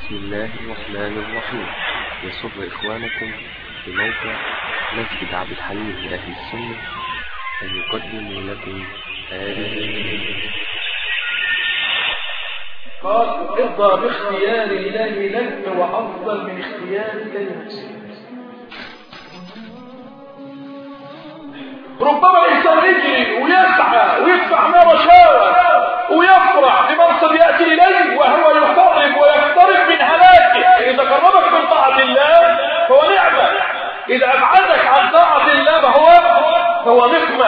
بسم الله الرحمن الرحيم. يسر إخوانكم في موقع مسجد عبد الحليم لأهل السنة أن يقدموا لكم هذه. قال ارضى باختيار الله لك وأفضل من اختيارك لنفسك. ربما الإنسان يجري ويسعى ويدفع ما رشاوى ويفرح بمنصب يأتي إليه وهو يقرب ويقترب من هلاكه. إذا قربك من طاعة الله فهو نعمة، إذا أبعدك عن طاعة الله فهو نقمة.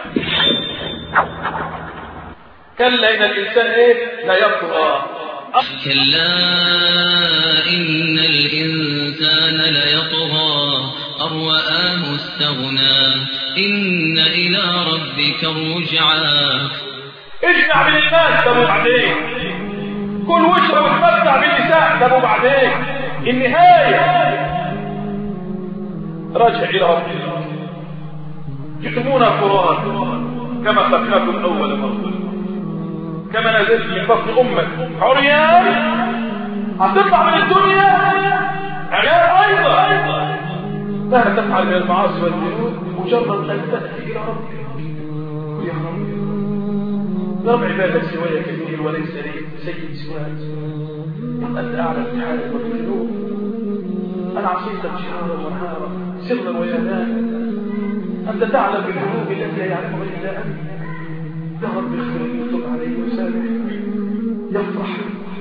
كلا إن الإنسان لا يطغى. كلا إن الإنسان ليطغى أن رآه استغنى إن إلى ربك الرجعى. اجمع بين الناس ده بعدين، كل واشرب وتمتع بالنساء ده بعدين. النهاية راجع إلى ربك. جئتمونا قرآن كما خلقناكم أول مرة، كما نزلت من بطن أمك عريان هتطلع من الدنيا عيان أيضا. مهما تفعل من المعاصي والذنوب مجرد أن تأتي إلى ربك. يا رب عبادك سواي كثير وليس لي سيد سواك. أنت أعلم بحالك وبالذنوب. أنا عصيتك شهرا ونهارا سرا ويانا. أنت تعلم بالذنوب التي لا يعلمها إلا أنت. يا رب اغفر لي وتب علي وسامحني. يفرح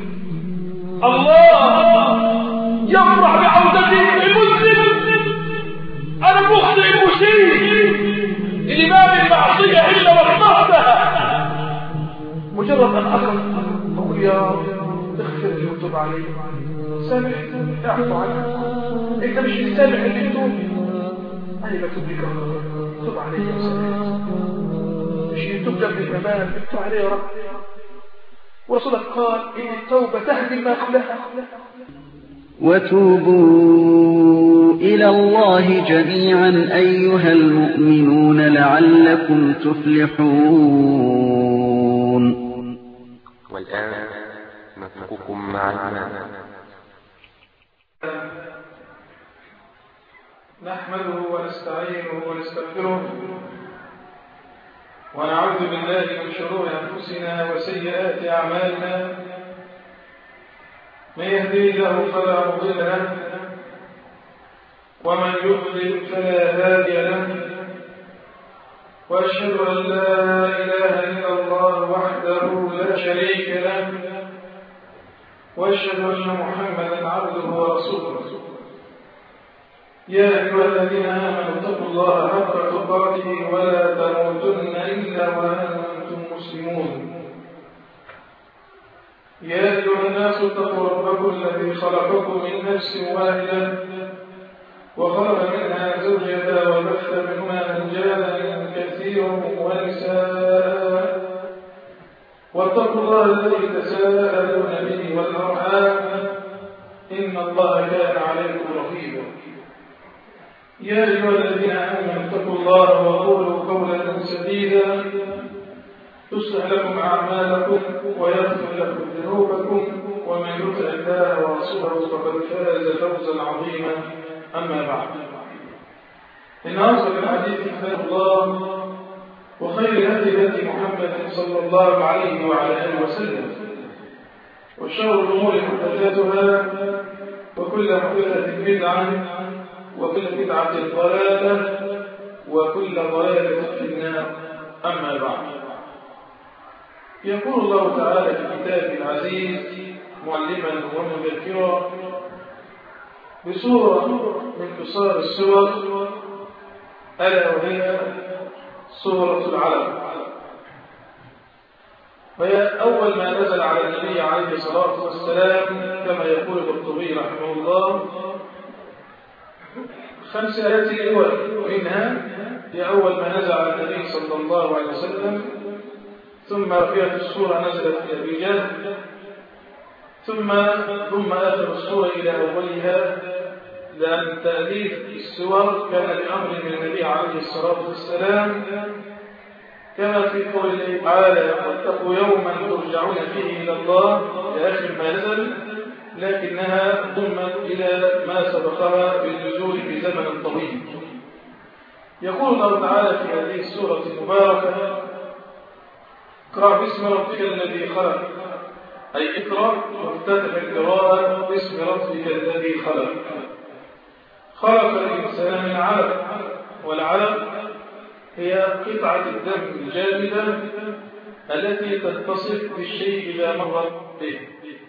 الله، يفرح بعودتي المسلم. أنا مخطئ المسيء اللي ما من معصية إلا وصمتها. مجرد أن أقول يا رب اغفر لي وتب علي سامحني اعفو عني. أنت مش مسامح اللي تتوب، أنا بتوب لك تب علي وسامحني. مش يتوب قبل الأمان تب علي يا رب. ورسولك قال إن التوبة تهدي ما قبلها. وتوبوا إلى الله جميعا أيها المؤمنون لعلكم تفلحون. والآن نترككم مع الإمام. نحمده ونستعينه ونستغفره ونعوذ بالله من شرور أنفسنا وسيئات أعمالنا. من يهدي الله فلا مضل له ومن يضلل فلا هادي له. وأشهد أن لا إله إلا الله وحده لا شريك له، وأشهد أن محمدا عبده ورسوله. يا أيها الذين آمنوا اتقوا الله حق تقاته ولا تموتن إلا وأنتم مسلمون. يا أيها الناس اتقوا ربكم الذي خلقكم من نفس واحدة وخلق منها زوجها وبث منهما رجالا كثيرا ونساء. واتقوا الله الذي تساءلون به والأرحام إن الله كان عليكم رقيبا. يا أيها الذين آمنوا اتقوا الله وقولوا قولا سديدا يصلح لكم أعمالكم ويغفر لكم ذنوبكم ومن يطع الله ورسوله فقد فاز فوزا عظيما. أما بعد، إن أصدق الحديث كتاب الله وخير الهدي محمد صلى الله عليه وعلى آله وسلم، وشر الأمور محدثاتها وكل محدثة بدعة وكل بدعة ضلالة وكل ضلالة في النار. أما بعد، يقول الله تعالى في كتابه العزيز معلما ومذكرا بسورة من قصار السور ألا وهي سورة العلق، وهي أول ما نزل على النبي عليه الصلاة والسلام كما يقول القرطبي رحمه الله 5 آيات الأول، وإنها هي أول ما نزل على النبي صلى الله عليه وسلم. ثم بقية السورة نزلت في أبي جهل، ثم آخر السورة إلى أولها، لأن تأليف السور كان بأمر من النبي عليه الصلاة والسلام، كما في قول الله تعالى واتقوا يوما ترجعون فيه إلى الله إلى آخر ما نزل. لكنها ضمت إلى ما سبقها بالنزول في زمن طويل. يقول الله تعالى في هذه السورة المباركة: اقرأ باسم ربك الذي خلق، أي اقرأ وافتتح القراءة باسم ربك الذي خلق. خلق الإنسان من علق، والعلق هي قطعة الدم الجامدة التي تتصل بالشيء إذا مرت به.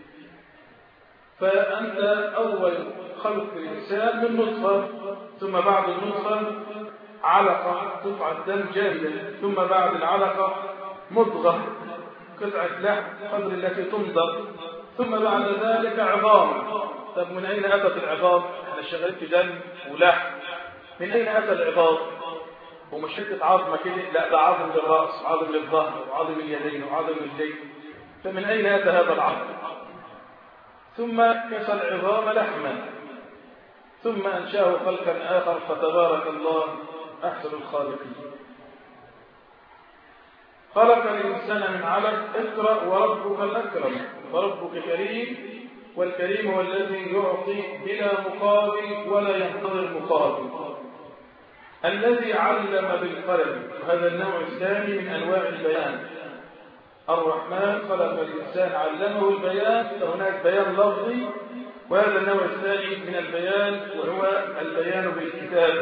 فأنت أول خلق الإنسان من نطفة، ثم بعد النطفة علقة قطعة دم جامدة، ثم بعد العلقة مضغة قطعة لحم قدر التي تمضغ، ثم بعد ذلك عظام. طب من أين أتت العظام؟ احنا شغالين في دم ولحم، من أين أتى العظام؟ ومش حتة عظمة كده، لا ده عظم للرأس وعظم للظهر وعظم اليدين وعظم الرجلين. فمن أين أتى هذا العظم؟ ثم كسى العظام لحما، ثم أنشاه خلقا آخر، فتبارك الله أحسن الخالقين. خلق الإنسان من علق، اقرأ وربك الأكرم، فربك كريم، والكريم هو الذي يعطي بلا مقابل ولا ينتظر مقابل. الذي علم بالقلم، وهذا النوع الثاني من أنواع البيان. الرحمن خلق الإنسان علمه البيان، فهناك بيان لفظي، وهذا النوع الثاني من البيان وهو البيان بالكتاب.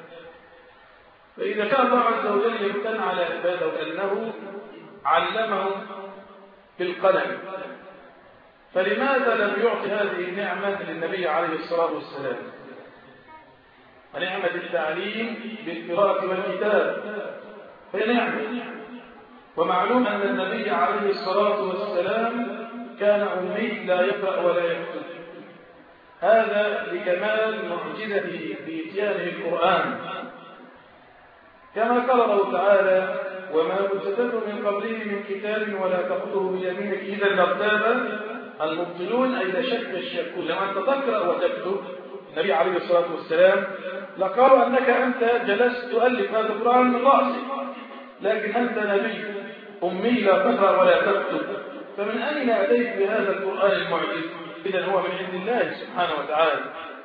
فإذا كان الله عز وجل يمتن على عباده أنه علمه بالقلم، فلماذا لم يعطي هذه النعمة للنبي عليه الصلاة والسلام؟ ونعمة التعليم بالقراءة والكتاب هي نعمة، ومعلوم أن النبي عليه الصلاة والسلام كان أمي لا يقرأ ولا يكتب. هذا لكمال معجزته في إتيانه القرآن، كما قال الله تعالى: وما كنت تتلو من قبله من كتاب ولا تخطه بيمينك إذا لارتاب المبطلون، أي لشك الشكون. لما أنت تقرأ وتكتب النبي عليه الصلاة والسلام لقالوا أنت جلست تؤلف هذا القرآن من رأسك، لكن أنت نبي أمي لا تقرأ ولا تكتب، فمن أين أتيت بهذا القرآن المعجز؟ إذن هو من عند الله سبحانه وتعالى.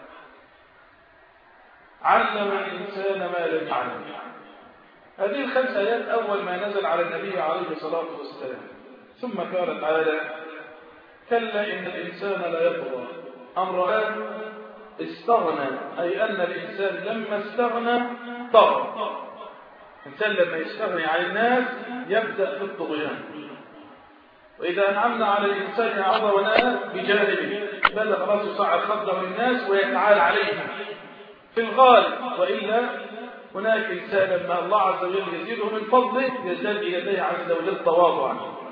علم الإنسان ما لم يعلم. هذه الخمس آيات أول ما نزل على النبي عليه الصلاة والسلام. ثم قال تعالى: كلا إن الإنسان لا يطغى أن رآه استغنى، أي أن الإنسان لما استغنى طغى. الإنسان لما يستغني عن الناس يبدأ في الطغيان. وإذا أنعمنا على الإنسان أعرض ونأى بجانبه، بدأ خلاص يصعد خده للناس ويتعالى عليهم في الغالب، وإلا هناك إنسان لما الله عز وجل يزيده من فضله يزداد إليه عز وجل تواضعا.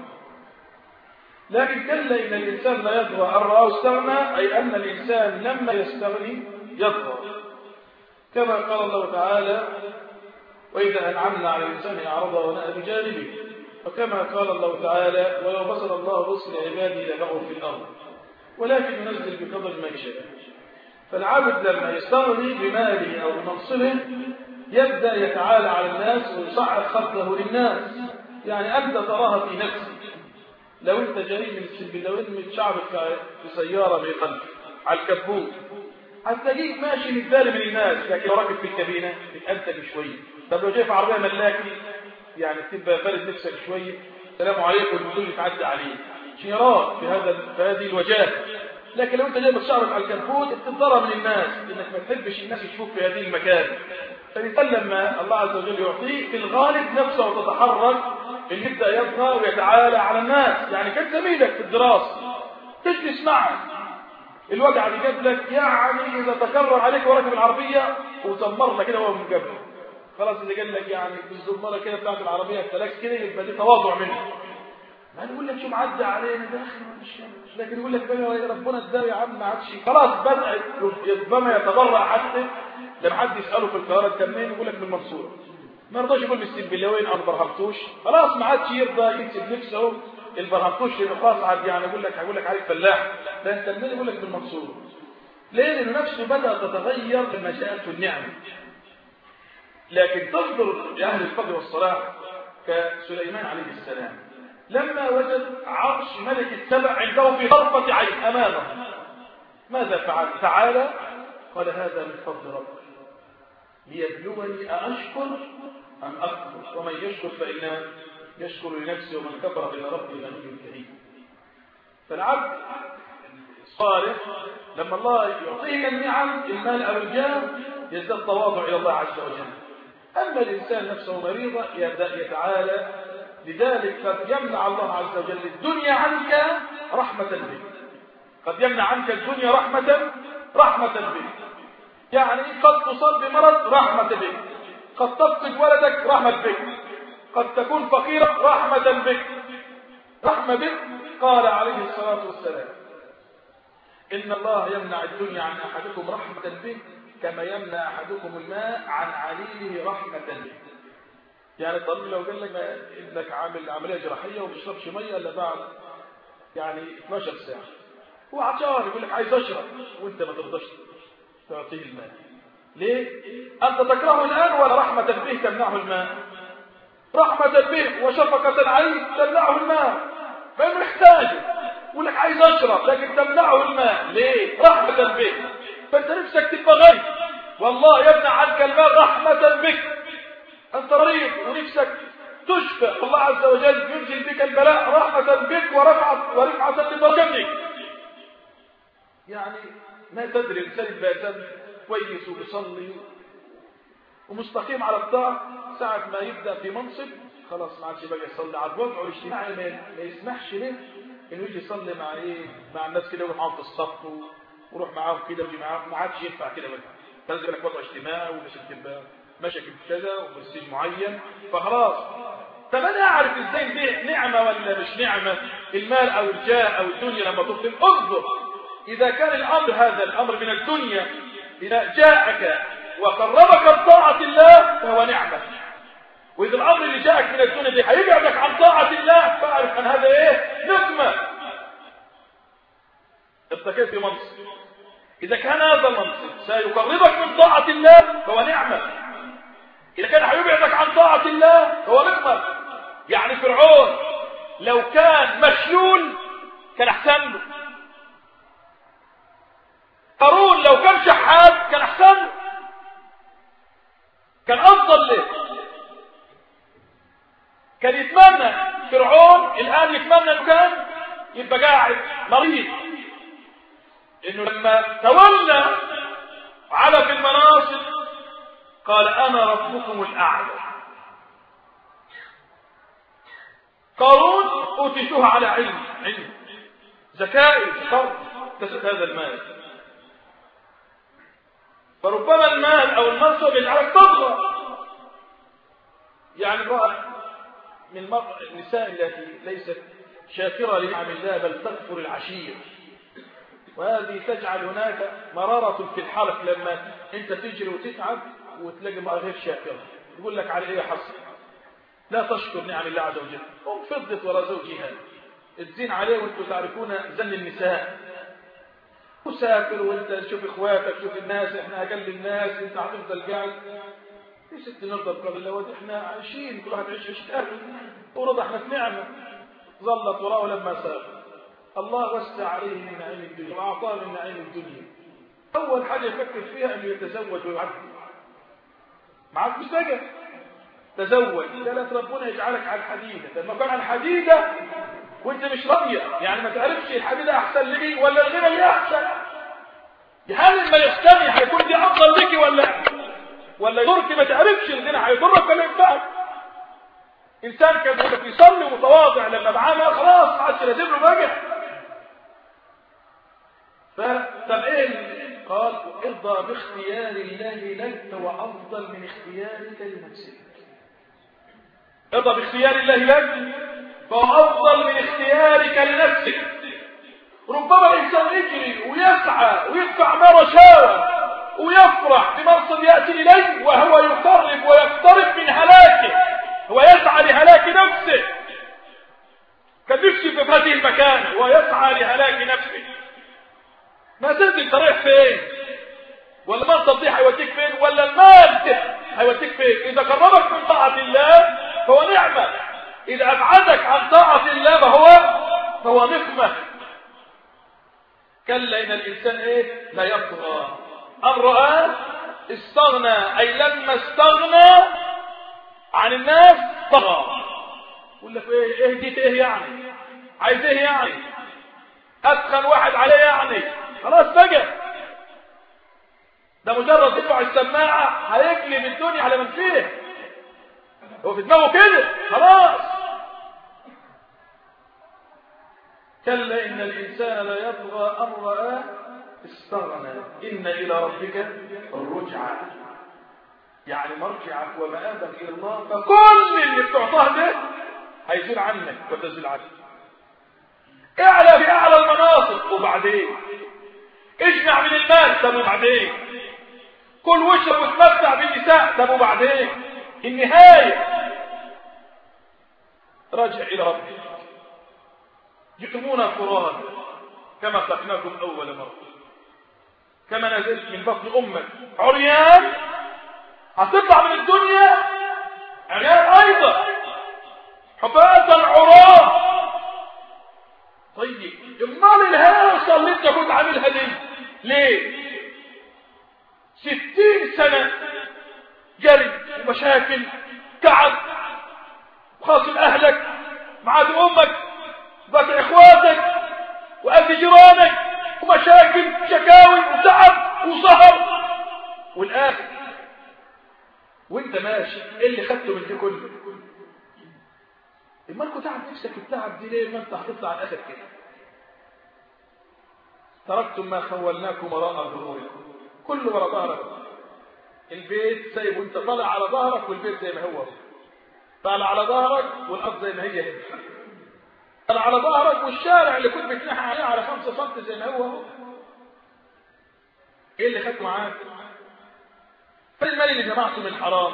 لكن كلا إن الإنسان لا يطغى أن رآه استغنى، أي أن الإنسان لما يستغني يطغى، كما قال الله تعالى: وإذا أنعمنا على الإنسان أعرض ونأى بجانبه، وكما قال الله تعالى: ولو بسط الله رزق عباده لبغوا في الأرض ولكن ينزل بقدر ما يشاء. فالعبد لما يستغني بماله أو بمنصبه يبدأ يتعالى على الناس ويصعد خده للناس. يعني أنت تراها في نفسك، لو أنت جاي من السنبلاوين متشعبك في سيارة من خلف على الكبوت، هتلاقيك ماشي متداري من الناس، لكن لو راكب في الكابينة تتأنتج شوية. طب لو جاي في عربية ملاكي يعني تبقى فارد نفسك شوية، السلام عليكم الوصول يتعدى عليه، شيرات في هذه الوجهات. لكن لو انت جاي متشعرك على الكبوت بتتضرر من الناس، انك ما تحبش الناس يشوفوك في هذه المكان. فالإنسان لما الله عز وجل يعطيه في الغالب نفسه وتتحرك ان يبدا يطغى ويتعالى على الناس. يعني كان زميلك في الدراسه تجلس معه، الوجع اللي جاب لك يعني اذا تكرر عليك وراكب العربيه وزمر لك كده هو من قبل، خلاص اللي قال لك يعني بالزمره كده بتاعت العربيه الثلاث كده، يبقى دي تواضع منه. ما يقول لك شو معدي علينا داخل مش، لكن يقول لك بقى ربنا اداه يا عم ما عادش، خلاص بدا ربما يتضرع حتى لما حد يساله في القاهره انت منين يقول لك من المنصوره، ما رضاش يقول من السنبلاوين او البرهمتوش، خلاص ما عادش يرضى ينسب نفسه البرهمتوش لانه خلاص عاد يعني هيقول لك عليك فلاح، لا انت منين يقول لك من المنصوره. ليه؟ لانه نفسه بدا تتغير لما جاءته النعمه. لكن تنظر لاهل الفضل والصلاح كسليمان عليه السلام لما وجد عرش ملك السبع عنده في طرفة عين أمامه، ماذا فعل؟ تعالى قال هذا من فضل ربي ليبلوني أأشكر أم أكفر ومن يشكر فإنما يشكر لنفسه ومن كفر إلى ربه غني كريم. فالعبد الصالح لما الله يعطيه النعم المال أو الجاه يزداد تواضع إلى الله عز وجل. أما الإنسان نفسه مريضة يبدأ يتعالى، لذلك قد يمنع الله عز وجل الدنيا عنك رحمة بك، قد يمنع عنك الدنيا رحمة بك. يعني قد تصاب بمرض رحمة بك، قد تفقد ولدك رحمة بك، قد تكون فقيرا رحمة بك، رحمة بك. قال عليه الصلاة والسلام إن الله يمنع الدنيا عن أحدكم رحمة به كما يمنع أحدكم الماء عن عليله رحمة به. يعني طالب لو قال لك ابنك عامل عملية جراحية وما بيشربش مية إلا بعد يعني 12 ساعة، هو عطشان يقول لك عايز أشرب وأنت ما ترضاش تعطيه الماء، ليه؟ أنت تكرهه الآن ولا رحمة به تمنعه الماء؟ رحمة به وشفقة عليه تمنعه الماء، فإنه يحتاجه يقول لك عايز أشرب لكن تمنعه الماء، ليه؟ رحمة به. فأنت نفسك تبقى غني والله يمنع عنك الماء رحمة بك. أنت مريض ونفسك تشفى الله عز وجل ينزل بك البلاء رحمة بك ورفعة لدرجتك. يعني ما تدري الإنسان يبقى كويس وبيصلي ومستقيم على الطاعة، ساعة ما يبدأ في منصب خلاص ما عادش بقى يصلي على الوضع الاجتماعي، ما يسمحش له إنه يجي يصلي مع الناس كده ويروح معاهم في الصف ويروح معاهم كده ويجي معاهم، ما عادش ينفع كده بقى. لازم لك وضع اجتماعي ومشاكل كذا وبرستيج معين، فخلاص. طب انا اعرف ازاي دي نعمه ولا مش نعمه؟ المال او الجاه او الدنيا لما تطلب انظر، اذا كان الامر هذا الامر من الدنيا اذا جاءك وقربك بطاعه الله فهو نعمه، واذا الامر اللي جاءك من الدنيا دي هيبعدك عن طاعه الله فاعرف ان هذا ايه؟ نقمه. ارتكبت منصب، اذا كان هذا المنصب سيقربك من طاعه الله فهو نعمه، إذا كان هيبعدك عن طاعة الله هو نقمة. يعني فرعون لو كان مشلول كان أحسن له، قارون لو كان شحات كان أحسن له، كان أفضل له. كان يتمنى فرعون الآن يتمنى أنه كان يبقى قاعد مريض، إنه لما تولى على في المناصب قال أنا ربكم الأعلى. قارون أوتيته على علم ذكائي كسب هذا المال، فربما المال أو المنصب يجعلك تطغى. يعني امرأة من النساء التي ليست شاكرة لنعم الله بل تكفر العشير، وهذه تجعل هناك مرارة في الحلق لما أنت تجري وتتعب وتلاقي امرأة غير شاكرة يقول لك على ايه حصل؟ لا تشكر نعم الله عز وجل. فضت وراء زوجها الزين عليه، وانتم تعرفون زن النساء، وسافر وانت تشوف اخواتك تشوف الناس، احنا اقل الناس انت هتفضل قاعد. يا ست نرضى بقدر الله، احنا عايشين كل واحد يعيش عيشة اهله ورضى احنا في نعمه. ظلت وراءه لما سافر الله وسع عليه من نعيم الدنيا واعطاه من نعيم الدنيا. اول حاجه يفكر فيها انه يتزوج ويعدي معك مستجد، تزوج. قالت ربنا يجعلك على الحديدة. لما كان على الحديدة وانت مش راضية، يعني ما تعرفش الحديدة احسن لي ولا الغنى اللي احسن، هل لما يجتمع هيكون دي افضل لك ولا يضرك؟ ما تعرفش الغنى هيضرك ولا ينفعك. انسان كان يصلي ومتواضع لما معاه خلاص ما عادش لازم له بقى. فطب ايه؟ قال ارضى باختيار الله لك فهو افضل من اختيارك لنفسك. ارضى باختيار الله لك فهو افضل من اختيارك لنفسك. ربما الانسان يجري ويسعى ويدفع ما رشاوى ويفرح بمرصد ياتي اليه وهو يقرب ويقترب من هلاكه، هو يسعى لهلاك نفسه كتمشي في هذه المكان ويسعى لهلاك نفسه. ما تدري انت رايح فين، ولا المنصب دي هيوديك فين، ولا المال ده هيوديك فين. اذا قربك من طاعه الله فهو نعمه، اذا ابعدك عن طاعه الله فهو نقمه. كلا إن الإنسان إيه؟ لا يطغى أن رآه استغنى، أي لما استغنى عن الناس طغى. يقول لك إيه دي إيه يعني؟ عايز إيه يعني؟ أتخن واحد عليه يعني؟ خلاص بقى، ده مجرد يدفع السماعة هيقلب الدنيا على من فيه، هو في دماغه كده خلاص. كلا إن الإنسان لا يطغى أن رآه استغنى إن إلى ربك الرجعى، يعني مرجعك ومآبك إلى الله، فكل اللي بتعطاه ده هيزول عنك وتزول عنك. اعلى في أعلى المناصب وبعدين اجمع من المال، طب وبعدين كل واشرب وتمتع بالنساء، طب وبعدين النهاية راجع إلى ربك. جئتمونا فرادا كما خلقناكم أول مرة، كما نزلت من بطن أمك عريان، هتطلع من الدنيا عريان أيضا، حفاة عراة. طيب امال الهاصة اللي انت كنت عاملها دي ليه؟ 60 سنة جري ومشاكل، تعب، وخاصم أهلك، معاد أمك، بقى إخواتك، وأهل جيرانك، ومشاكل، شكاوي، وتعب، وسهر، والآخر وانت ماشي ايه اللي خدته من دي كله؟ اما انكو تعب نفسك التعب دي ليه؟ ما انت هتطلع على الاخر كده. تركتم ما خولناكم وراء ظهوركم، كله ورا ظهرك. البيت سايب وانت طالع على ظهرك، والبيت زي ما هو طالع على ظهرك، والارض زي ما هي طالع على ظهرك، والشارع اللي كنت بتنحى عليه على 5 سم زي ما هو. ايه اللي خدته معاك؟ فالمال اللي جمعته من الحرام.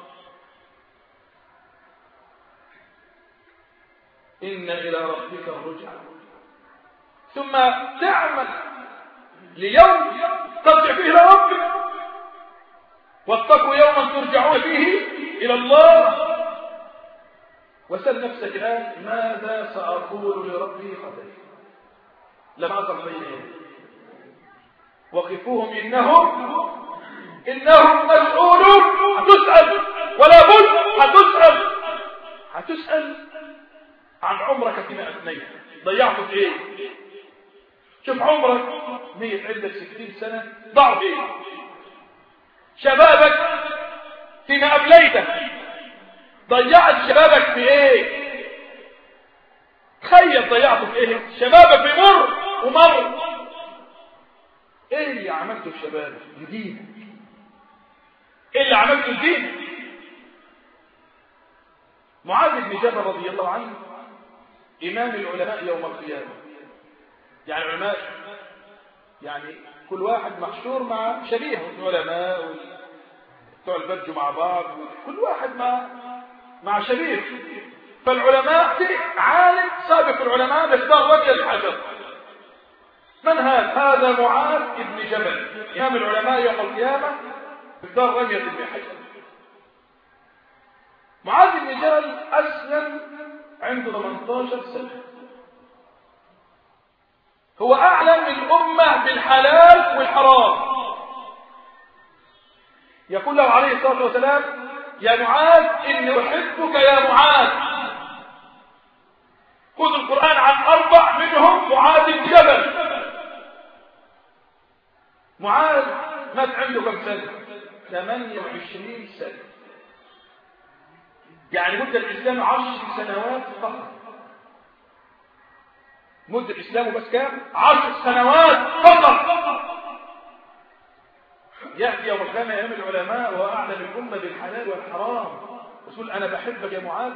إن إلى ربك الرجع، ثم تعمل ليوم ترجع فيه إلى ربك، واتقوا يوما ترجعون فيه إلى الله. وسل نفسك الآن ماذا سأقول لربي غدا لما أصل بينهم، وقفوهم إنهم مسؤولون. هتسأل ولا بد، هتسأل عن عمرك فيما أفنيت، ضيعته في إيه؟ شوف عمرك ميت عندك 60 سنة ضاع في إيه؟ شبابك فيما أبليته، ضيعت شبابك في إيه؟ تخيل ضيعته في إيه؟ شبابك بيمر ومر. إيه اللي عملته في شبابك؟ جديد. إيه اللي عملته الدين؟ معاذ بن جبل رضي الله عنه إمام العلماء يوم القيامة. يعني العلماء يعني كل واحد محشور مع شبيهه، العلماء بتوع البرج مع بعض، كل واحد مع شبيه. فالعلماء عالم سابق العلماء مقدار وجه الحجر. من هذا معاذ بن جبل إمام العلماء يوم القيامة مقدار رمية بحجر. معاذ بن جبل أسلم عنده 18 سنة، هو أعلم الأمة بالحلال والحرام. يقول له عليه الصلاة والسلام: يا معاذ إني أحبك يا معاذ. خذ القرآن عن 4 منهم معاذ بن جبل. معاذ مات عنده كم سنة؟ 28 سنة. يعني مدة الإسلام 10 سنوات فقط. مدة الإسلام بس كام؟ 10 سنوات فقط. يأتي يوم القيامة أيام العلماء وأعلم الأمة بالحلال والحرام، يقول: أنا بحبك يا معاذ.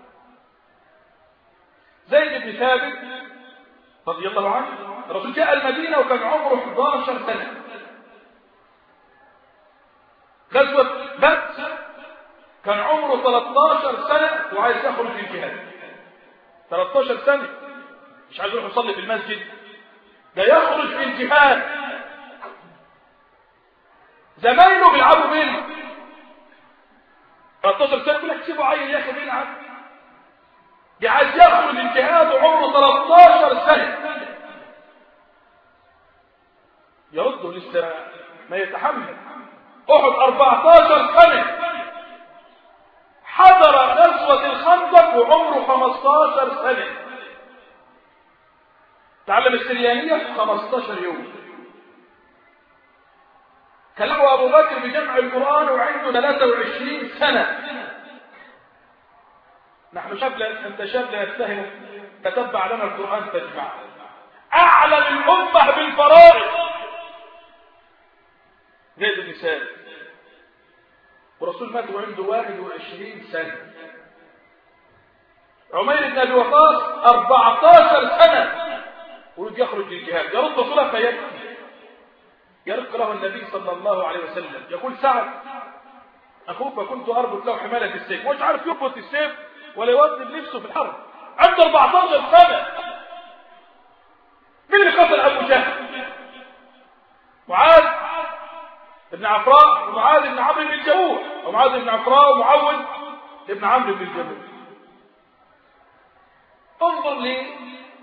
زيد بن ثابت رضي الله عنه، الرسول جاء المدينة وكان عمره 11 سنة. غزوة بدر كان عمره 13 سنة وعايز يخرج من الجهاد. 13 سنة مش عايز يروح يصلي في المسجد، ده يخرج في الجهاد. زمايله بيلعبوا بينه 13 سنة، يقول لك سيبوا عيل يا اخي بيلعب، ده عايز يخرج الجهاد وعمره 13 سنة. يرده لسه ما يتحمل. أحد 14 سنة، حضر غزوة الخندق وعمره 15 سنة، تعلم السريانية في 15 يوم. كلمه أبو بكر بجمع القرآن وعنده 23 سنة. نحن شاب، أنت شاب لا يتهم، تتبع لنا القرآن تجمع. أعلم الأمة بالفرائض زيد بن ثابت، ورسول مات وعنده 21 سنة. عمير بن أبي وقاص 14 سنة ولد يخرج للجهاد، يرد رسوله فيبكي، يرق له النبي صلى الله عليه وسلم يقول سعد أخوك فكنت أربط له حمالة السيف، مش عارف يربط السيف ولا يوظف نفسه في الحرب، عنده 14 سنة. مين اللي قتل أبو جهل؟ معاذ بن عفراء ومعاذ بن عمرو بن الجموح، ومعاذ بن عفراء ومعوذ بن عمرو بن الجموح. انظر لي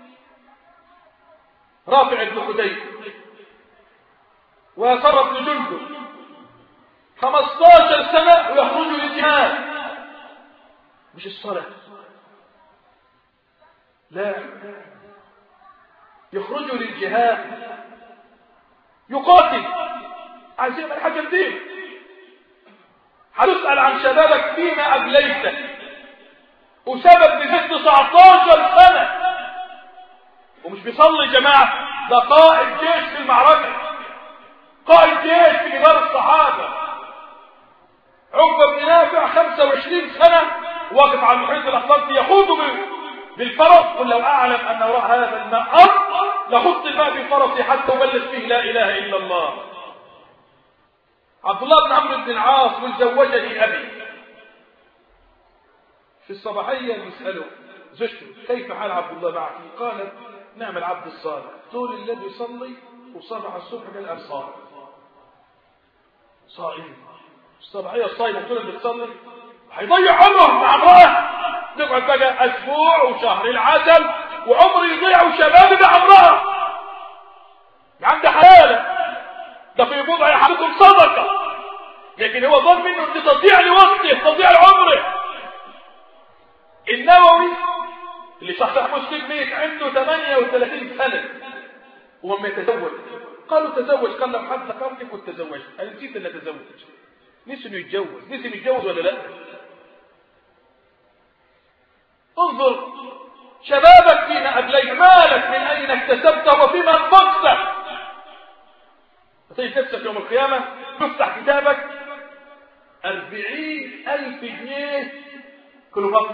رافع بن خديج ويسر بن جندب 15 سنة ويخرجوا للجهاد، مش الصلاة، لا، يخرجوا للجهاد يقاتل، عايزين من حاجة الدين. هتسأل عن شبابك فيما أبليته، وسبب بزيد 19 سنة ومش بيصلي جماعة، ده قائد جيش في المعركة، قائد جيش في كبار الصحابة. عقبة بن نافع 25 سنة واقف على المحيط الأطلنطي يخوض بالفرس، قل لو أعلم أن وراء هذا الماء أرض لخضت الماء بفرسي حتى أبلغ فيه لا إله إلا الله. عبد الله بن عمرو بن العاص من زوجني أبي، في الصباحية يسأله زوجته كيف حال عبد الله معك؟ قالت نعم العبد الصالح، طول الليل يصلي وصبح الصبح قال صائم. صائم الصباحية الصائم طول الليل بتصلي هيضيع عمره مع امرأة، نقعد بقى أسبوع وشهر العسل وعمر يضيع وشبابي مع امرأة عنده حلالة، ده في بضع يحبكم صدقة، لكن هو ظن منه ان تضيع لوقته، تضيع لعمره. النووي اللي صحيح مسلم ميت عنده 38 سنة وما يتزوج، قالوا تزوج، قال لهم حتى قرنك وتزوج، قال نسيت ان اتزوج، نسي انه يتجوز ولا لا؟ انظر شبابك فيما أبليت، مالك من أين اكتسبته وفيما أنفقته. تيجي نفسك يوم القيامة تفتح كتابك 40,000 جنيه كل وقت.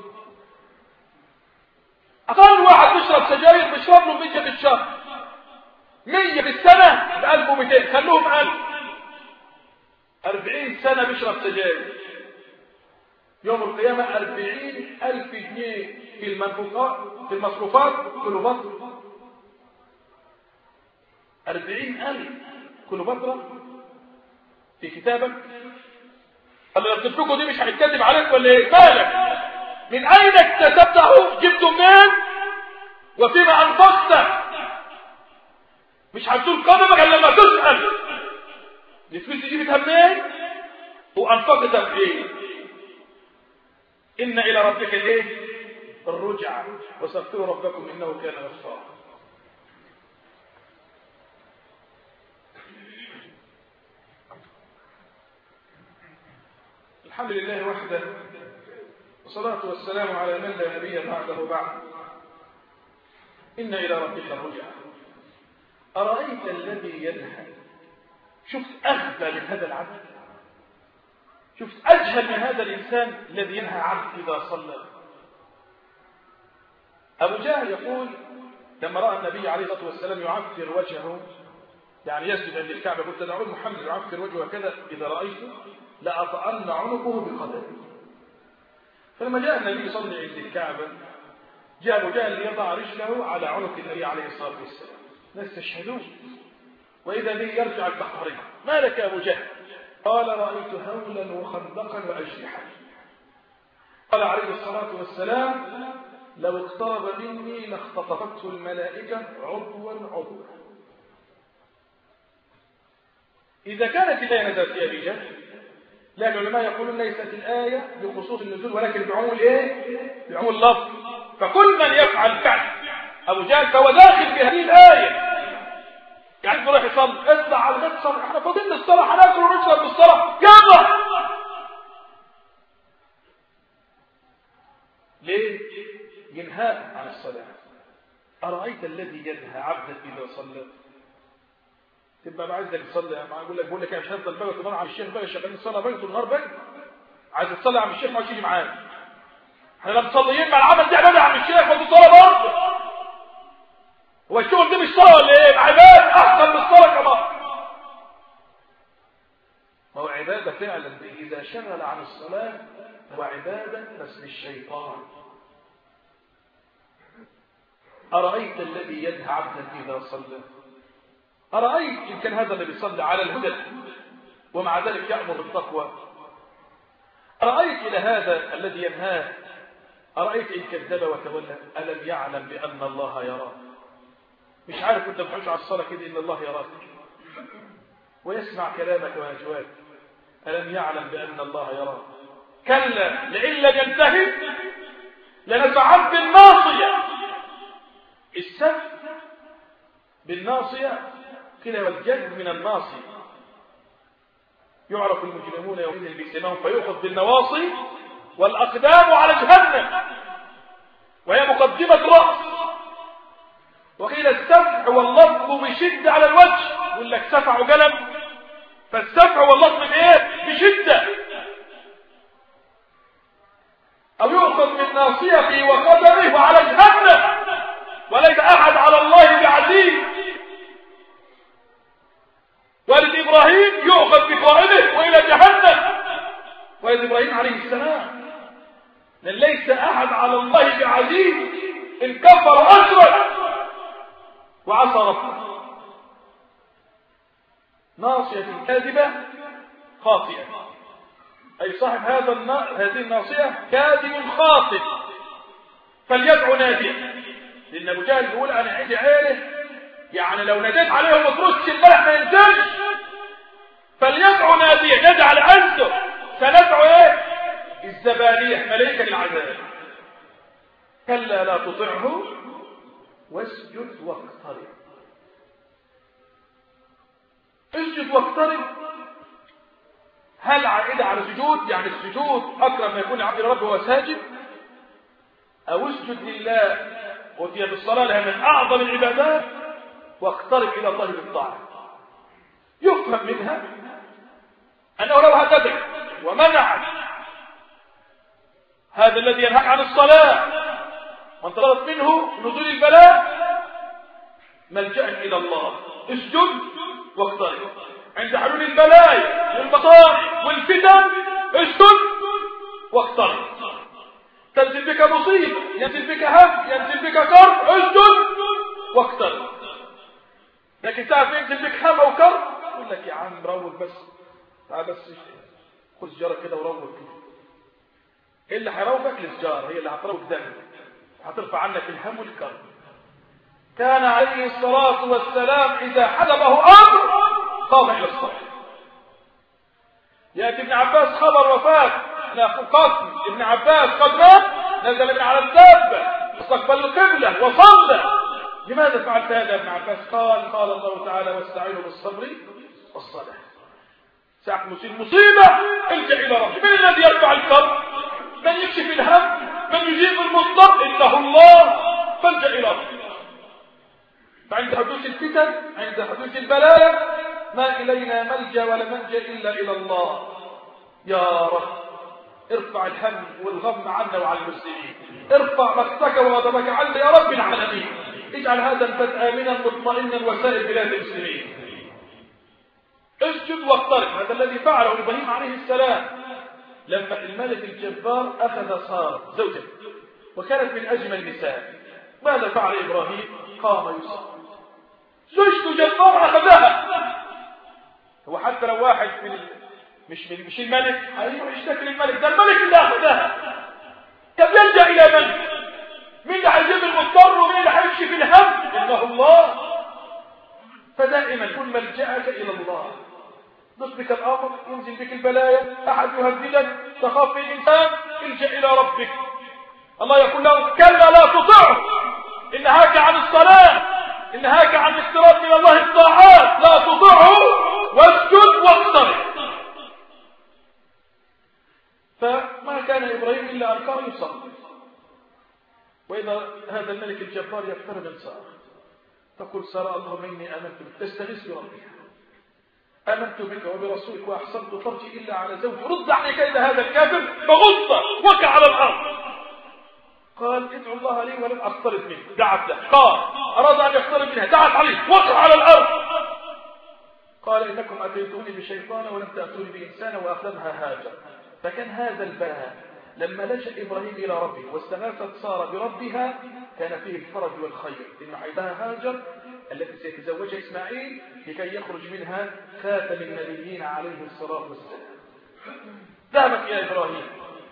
أقل واحد بيشرب سجاير بيشرب له 100 في الشهر، 100 في السنة ب1200، خلوهم 1000. 40 سنة بيشرب سجاير، يوم القيامة 40,000 جنيه في المصروفات كل فترة. 40,000 كل فترة في كتابك. اللي يكتبكوا دي مش هيتكتب عليك ولا ايه؟ مالك؟ من اين اكتسبته؟ جبته منين؟ وفيما انفقته؟ مش هتقول قدمك الا لما تسأل الفلوس دي جبتها منين وانفقتها في ايه؟ إن إلى ربك الايه؟ الرجعة، واستغفروا ربكم إنه كان غفارا. الحمد لله وحده، والصلاة والسلام على من لا نبي بعده بعد. إن إلى ربك الرجعة. أرأيت الذي ينهى؟ شفت أغبى من هذا العبد؟ شفت أجهل من هذا الإنسان الذي ينهى عبد إذا صلى؟ أبو جهل يقول لما رأى النبي عليه الصلاة والسلام يعفر وجهه، يعني يسجد عند الكعبة، قلت دعوه محمد يعفر وجهه كذا إذا رأيته لأطأن عنقه بقدمه. فلما جاء النبي يصلي عند الكعبة جاء أبو جهل ليضع رجله على عنق النبي عليه الصلاة والسلام، الناس تشهدون، وإذا به يرجع البحرين. ما لك يا أبو جهل؟ قال رأيت هولا وخندقا وأجنحة. قال عليه الصلاة والسلام لو اقترب مني لاختطفته الملائكة عضوا عضوا. إذا كانت الآية نزلت في أبي جهل، لا العلماء يقولون ليست الآية بخصوص النزول ولكن بعموم الإيه؟ بعموم اللفظ. فكل من يفعل فعل أبو جهل فهو داخل في هذه الآية. يعني تروح يصلي اطلع على الغد صلي، احنا فاضلين الصلاة هناكل ونشرب بالصلاة يلا. ليه؟ ينهى عن الصلاة. أرأيت الذي ينهى عبدا إذا صلى؟ تبقى عايزك تصلي، بقول لك يا مش هفضل بقى طول على الشيخ بقى شغالين الصلاة بقى طول النهار بقى. عايز تصلي على الشيخ ما تيجي معانا. احنا لا مصليين مع العمل ده عبادة عن الشيخ ما تصلي برضه. هو الشغل ده مش صلاة ولا ايه؟ العبادة أحسن من الصلاة كمان. هو عبادة فعلا إذا شغل عن الصلاة هو عبادة بس للشيطان. أرأيت الذي ينهى عبدا إذا صلى؟ أرأيت إن كان هذا الذي يصلي على الهدى ومع ذلك يأمر بالتقوى؟ أرأيت إلى هذا الذي ينهاه؟ أرأيت إن كذب وتولى؟ ألم يعلم بأن الله يراه؟ مش عارف أنت بتحوش على الصلاة كده إن الله يراك ويسمع كلامك ونجواك. ألم يعلم بأن الله يراه؟ كلا لئن لم ينتهي لنفعن بالناصية. السف بالناصية كلا والجد من الناصية. يعرف المجرمون يومئذ بسماهم فيؤخذ بالنواصي والأقدام على جهنم وهي مقدمة رأس. وقيل السفع واللطم بشدة على الوجه، يقول لك سفع وقلم، فالسفع واللطم بايه؟ بشدة. أو يؤخذ من ناصيته وقدمه وعلى جهنم وليس أحد على الله بعزيز. والد إبراهيم يؤخذ بقائمه وإلى جهنم، والد إبراهيم عليه السلام، لأن ليس أحد على الله بعزيز إن كفر أشرك وعصى ربه. ناصية كاذبة خاطئة، أي صاحب هذه الناصية كاذب خاطئ فليدعو ناديه. لأن أبو جهل بيقول أنا عندي عيله، يعني لو ناديت عليهم ما تردش الملح ما ينزلش، فليدعو ناديه نجعل عنده. سندعو ايه؟ الزبانية ملائكة العذاب. كلا لا تطعه واسجد واقترب. اسجد واقترب هل عائدة على سجود؟ يعني السجود أكرم ما يكون لعبد الرب وهو ساجد، أو اسجد لله وفي بالصلاة لها من أعظم العبادات واقترب إلى الله بالطاعة. يفهم منها أنه لو هددك ومنعك هذا الذي ينهاك عن الصلاة وانطلبت منه نزول البلاء ملجأ إلى الله، اسجد واقترب. عند حلول البلاء والمصائب والفتن اسجد واقترب. تنزل بك مصيبة، ينزل بك هم، ينزل بك كرب، اسجد واقترب. لكن تعرف ينزل بك هم او كرب يقول لك يا عم روق بس، تعال بس خذ سجارة كده وروق كده. ايه اللي هيروقك؟ السجارة هي اللي هتروق دمك، هترفع عنك الهم والكرب. كان عليه الصلاة والسلام إذا حجبه أمر قام إلى الصلاة. يأتي ابن عباس خبر وفاة قاسم ابن عباس قد مات، نزل من على الدابة واستقبل القبلة وصلى. لماذا فعلت هذا يا ابن عباس؟ قال الله تعالى واستعينوا بالصبر والصلاة. ساعة مصيبة الجأ إلى ربك. من الذي يرفع الكرب؟ من يكشف الهم؟ من يجيب المضطر؟ إنه الله. فالجأ إلى ربك. فعند حدوث الفتن، عند حدوث البلايا، ما إلينا ملجأ ولا منجأ إلا إلى الله. يا رب ارفع الهم والغم عنا وعن المسلمين، ارفع مقتك وغضبك عنا يا رب العالمين. اجعل هذا البلد آمنا مطمئنا وسائر بلاد المسلمين. اسجد واقترب، هذا الذي فعله إبراهيم عليه السلام لما الملك الجبار أخذ سارة زوجته وكانت من أجمل النساء. ماذا فعل إبراهيم؟ قام يصلي. زوجته جبار أخذها. هو حتى لو واحد مش الملك هيروح يشتكي للملك، ده الملك اللي أخذها. طب يلجأ إلى من؟ مين اللي هيجيب المضطر ومين اللي هيكشف الهم؟ إنه الله. فدائما كن ملجأك إلى الله. ضد بك الأمر، ينزل بك البلايا، أحد يهددك، تخاف من الإنسان، الجأ إلى ربك. الله يقول له كلا لا تطعه، إن نهاك عن الصلاة، إن نهاك عن الاقتراب من الله الطاعات، لا تطعه واسجد واقترب. فما كان إبراهيم إلا أن كان يصلي، وإذا هذا الملك الجبار يقترب من سارة تقول سارة اللهم إني آمنت بك، تستغيث بربها، آمنت بك وبرسولك وأحسنت فرجي إلا على زوجي، رد عني كيد هذا الكافر، فغض وقع على الأرض. قال ادعو الله لي ولم أقترب منه، دعت له، قال أراد أن يقترب منها، دعت عليه، وقع على الأرض. قال إنكم أتيتوني بشيطان ولم تأتوني بإنسان، وأخذها هاجر. فكان هذا البلاء لما لجأ إبراهيم إلى ربه واستغاثت سارة بربها كان فيه الفرج والخير، إن حيثها هاجر التي سيتزوجها إسماعيل لكي يخرج منها خاتم النبيين عليه الصلاة والسلام. ذهبت يا إبراهيم،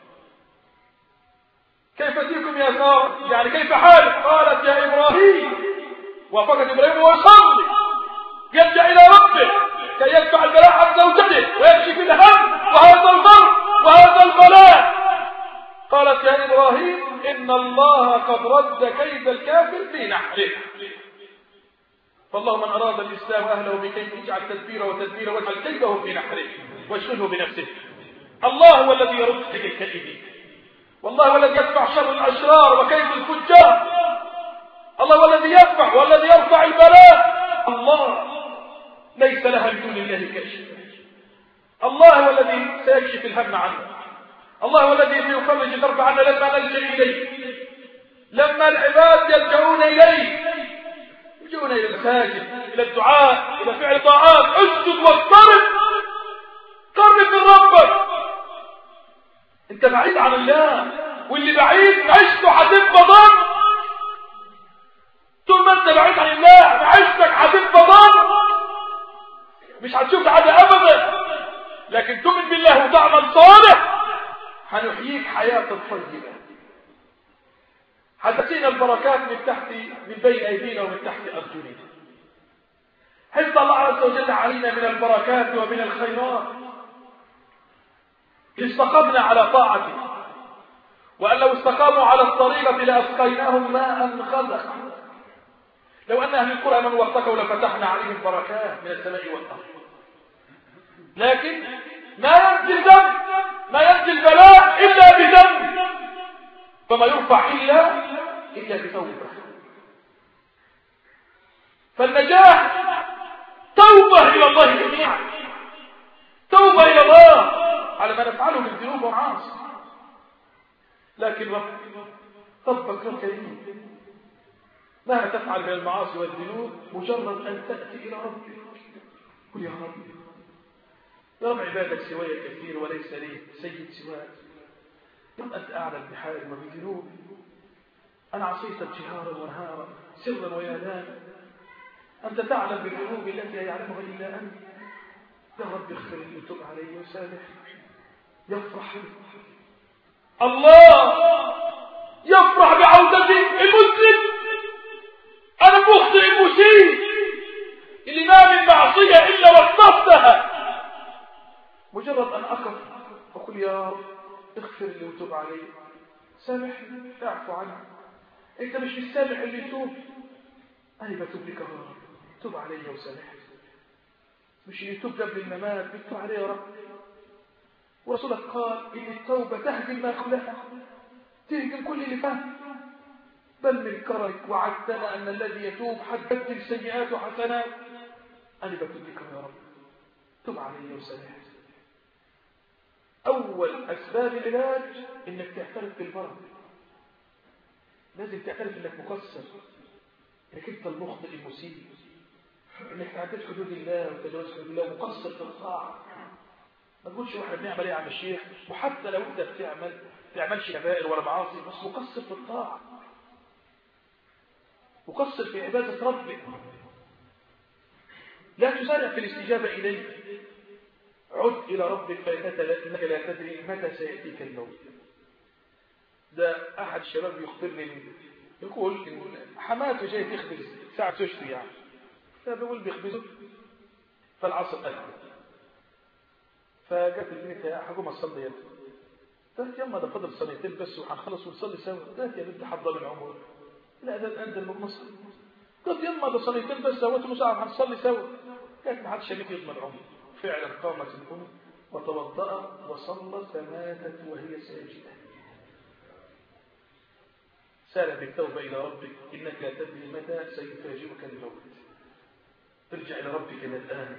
كيف تيكم يا سارة؟ يعني كيف حالك؟ قالت يا إبراهيم، وافقت إبراهيم ويصلي يلجأ إلى ربه كي يدفع البلاء عن زوجته ويكشف الهم وهذا الضرب وهذا البلاء. قالت يا إبراهيم إن الله قد رد كيد الكافر في نحره، فالله من أراد الإسلام أهله بكيد اجعل تدبيره وتدبيره واجعل كيده في نحره واشغله بنفسه. الله هو الذي يرد كيد الكائدين، والله هو الذي يدفع شر الأشرار وكيد الفجار، الله هو الذي يدفع والذي يرفع البلاء. الله ليس لها بدون الله كاشف، الله هو الذي سيكشف الهم عنه، الله هو الذي سيخرج الكرب عنا لما نلجأ إليه، لما العباد يلجؤون إليه، يلجؤون إلى المساجد، إلى الدعاء، إلى فعل طاعات، اسجد واقترب، قرب من ربك. انت بعيد عن الله، واللي بعيد عشته هتبقى ضر. طول ما انت بعيد عن الله عشتك هتبقى ضر، مش هتشوف حاجة أبدا. لكن تؤمن بالله وتعمل صالح هنحييك حياة طيبة، هتأتينا البركات من بين أيدينا ومن تحت أرجلنا. حفظ الله عز وجل علينا من البركات ومن الخيرات. استقمنا على طاعته، وأن لو استقاموا على الطريقة لأسقيناهم ماء غدقا. لو أن أهل القرى من واتقوا لفتحنا عليهم بركات من السماء والأرض. لكن ما ينجي الذنب، ما ينجي البلاء إلا بذنب، فما يرفع إلا بتوبة. فالنجاح توبة إلى الله جميعا، توبة إلى الله على ما نفعله من ذنوب ومعاصي. لكن ربك كريم، ما تفعل من المعاصي والذنوب مجرد أن تأتي إلى ربك قل يا رب، يا رب عبادك سواي كثير وليس لي سيد سواك، أنت أعلم بحالي وبذنوبي، أنا عصيتك جهارا ونهارا سرا ويالانا، أنت تعلم بذنوبي التي لا يعلمها إلا أنت. يا رب اغفر لي وتب علي وسامحني. يفرح الله، يفرح بعودتي المسلم. أنا مخطئ المسيء اللي ما من معصية إلا وصفتها، مجرد أن أقف أقول يا رب اغفر لي وتب علي، سامحني، اعفو عني. أنت مش السامح اللي يتوب، أنا بتوب لك يا رب، تب علي وسامحني. مش اللي يتوب قبل الممات، بتوب علي يا رب. ورسولك قال إن التوبة تهدم ما قبلها، تهدم كل اللي فات. بل من كرمك وعدتنا أن الذي يتوب حتى تبدل سيئات وحسنات. أنا بتوب لك يا رب، تب علي وسامحني. أول أسباب العلاج إنك تعترف بالمرض. لازم تعترف إنك مقصر، إنك أنت المخطئ المسيء، إنك تعترف حدود الله وتجاوز حدود الله ومقصر في الطاعة. ما تقولش واحنا بنعمل إيه يا عم الشيخ، وحتى لو أنت بتعملش كبائر ولا معاصي بس مقصر في الطاعة، مقصر في عبادة ربك. لا تسارع في الاستجابة إليه، عد إلى ربك فإنك لا تدري متى سيأتيك الموت. ده أحد الشباب يخبرني يقول إن حماته جاي تخبز ساعة تشتري يعني، فبيقول بيخبزه فالعصر أكبر، فجت البنت يا حكومة الصلي يا قالت يما ده فضل صليتين بس وهنخلص ونصلي سوا. قالت يا بنت حضر العمر لا ده الأندل من مصر. قالت يما ده صليتين بس اهوت نص ساعة هنصلي سوا. قالت ما حدش هيجي يضمن العمر. فعلا قامت الأم وتوضأت وصلت فماتت وهي ساجدة. سال بالتوبة إلى ربك إنك لا تدري متى سيفاجئك الموت. ارجع إلى ربك من الآن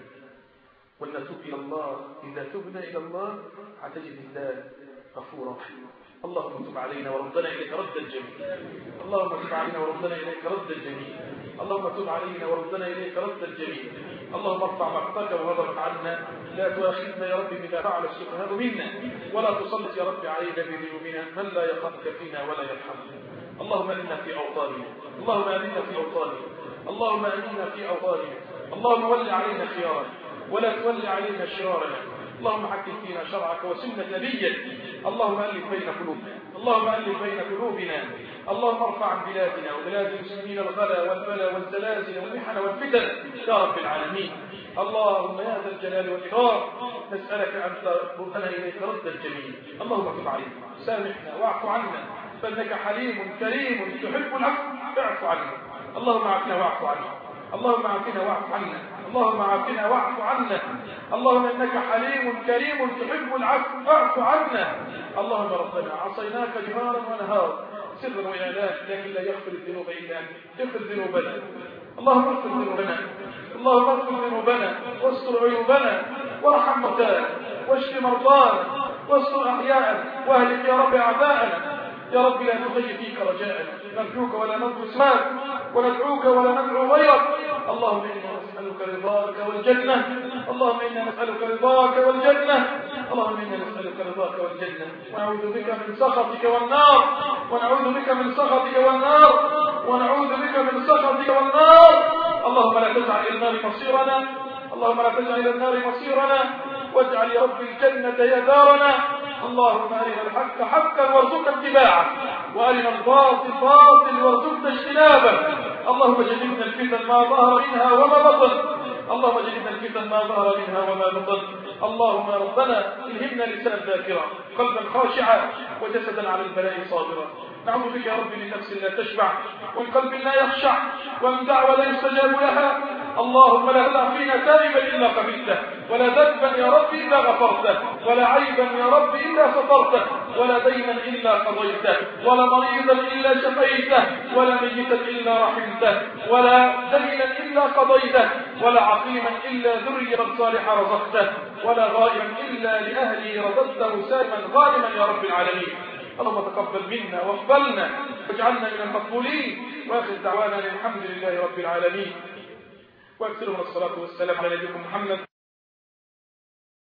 ولنتوب إلى الله. إذا تبنا إلى الله هتجد الله غفورا رحيما. اللهم تب علينا وردنا إليك ردا جميلا. اللهم تب علينا وردنا إليك ردا جميلا. اللهم تب علينا وردنا إليك ردا جميلا. اللهم ارفع مقتك وغضبك عنا. لا تؤاخذنا يا رب بما فعل السفهاء منا ولا تسلط يا رب علينا بذنوبنا من لا يخافك فينا ولا يرحمنا. اللهم آمنا في أوطاننا. اللهم آمنا في أوطاننا. اللهم آمنا في أوطاننا. اللهم ول علينا خيارنا ولا تول علينا شرارنا. اللهم حكم فينا شرعك وسنة نبيك. اللهم ألف بين قلوبنا. اللهم ألف بين قلوبنا. اللهم ارفع عن بلادنا وبلاد المسلمين الغلا والبلاء والزلازل والمحن والفتن يا رب العالمين. اللهم يا ذا الجلال والإكرام نسألك أن تردنا إليك ردا جميلا. اللهم تب علينا سامحنا واعف عنا فإنك حليم كريم تحب العفو فاعف عنا. اللهم عافنا واعف عنا. اللهم عافنا واعف عنا. اللهم عافنا واعف عنا. اللهم إنك حليم كريم تحب العفو فاعف عنا. اللهم ربنا عصيناك جهارا ونهارا سرا وإعلان لكن لا يغفر الذنوب إلا أنت. اغفر ذنوبنا. اللهم اغفر ذنوبنا. اللهم اغفر ذنوبنا واستر عيوبنا وارحم موتانا واشف مرضانا واستر أحياءنا واهلك يا رب أعداءنا. يا رب لا تخيب فيك رجاءنا. نرجوك ولا ندعو سواك وندعوك ولا ندعو غيرك. اللهم إنا نسألك رضاك والجنة. اللهم إنا نسألك رضاك والجنة. اللهم إنا نسألك رضاك والجنة ونعوذ بك من سخطك والنار. ونعوذ بك من سخطك والنار. ونعوذ بك من سخطك والنار. اللهم لا تجعل إلى النار مصيرنا. اللهم لا تجعل إلى النار مصيرنا واجعل يا رب الجنة يا دارنا. اللهم أرنا الحق حقا وارزقنا اتباعه وأرنا الباطل باطل وارزقنا اجتنابه. اللهم جنبنا الفتن ما ظهر منها وما بطن. اللهم جنبنا الفتن ما ظهر منها وما بطن. اللهم ربنا الهمنا لسانا ذاكرا قلبا خاشعا وجسدا على البلاء صابرا. نعوذ بك يا رب من نفس لا تشبع ومن قلب لا يخشع ومن دعوة لا يستجاب لها. اللهم لا تدع فينا تائبا إلا قبلته ولا ذنبا يا رب إلا غفرته ولا عيبا يا رب إلا سترته ولا دينا إلا قضيته ولا مريضا إلا شفيته ولا ميتا إلا رحمته ولا دينا إلا قضيته ولا عقيما إلا ذريا صالحا رزقته ولا غائبا إلا لأهلي رددته سالما غانما يا رب العالمين. اللهم تقبل منا واقبلنا واجعلنا من المقبولين. واخر دعوانا الحمد لله رب العالمين. واكثروا من الصلاة والسلام على نبيكم محمد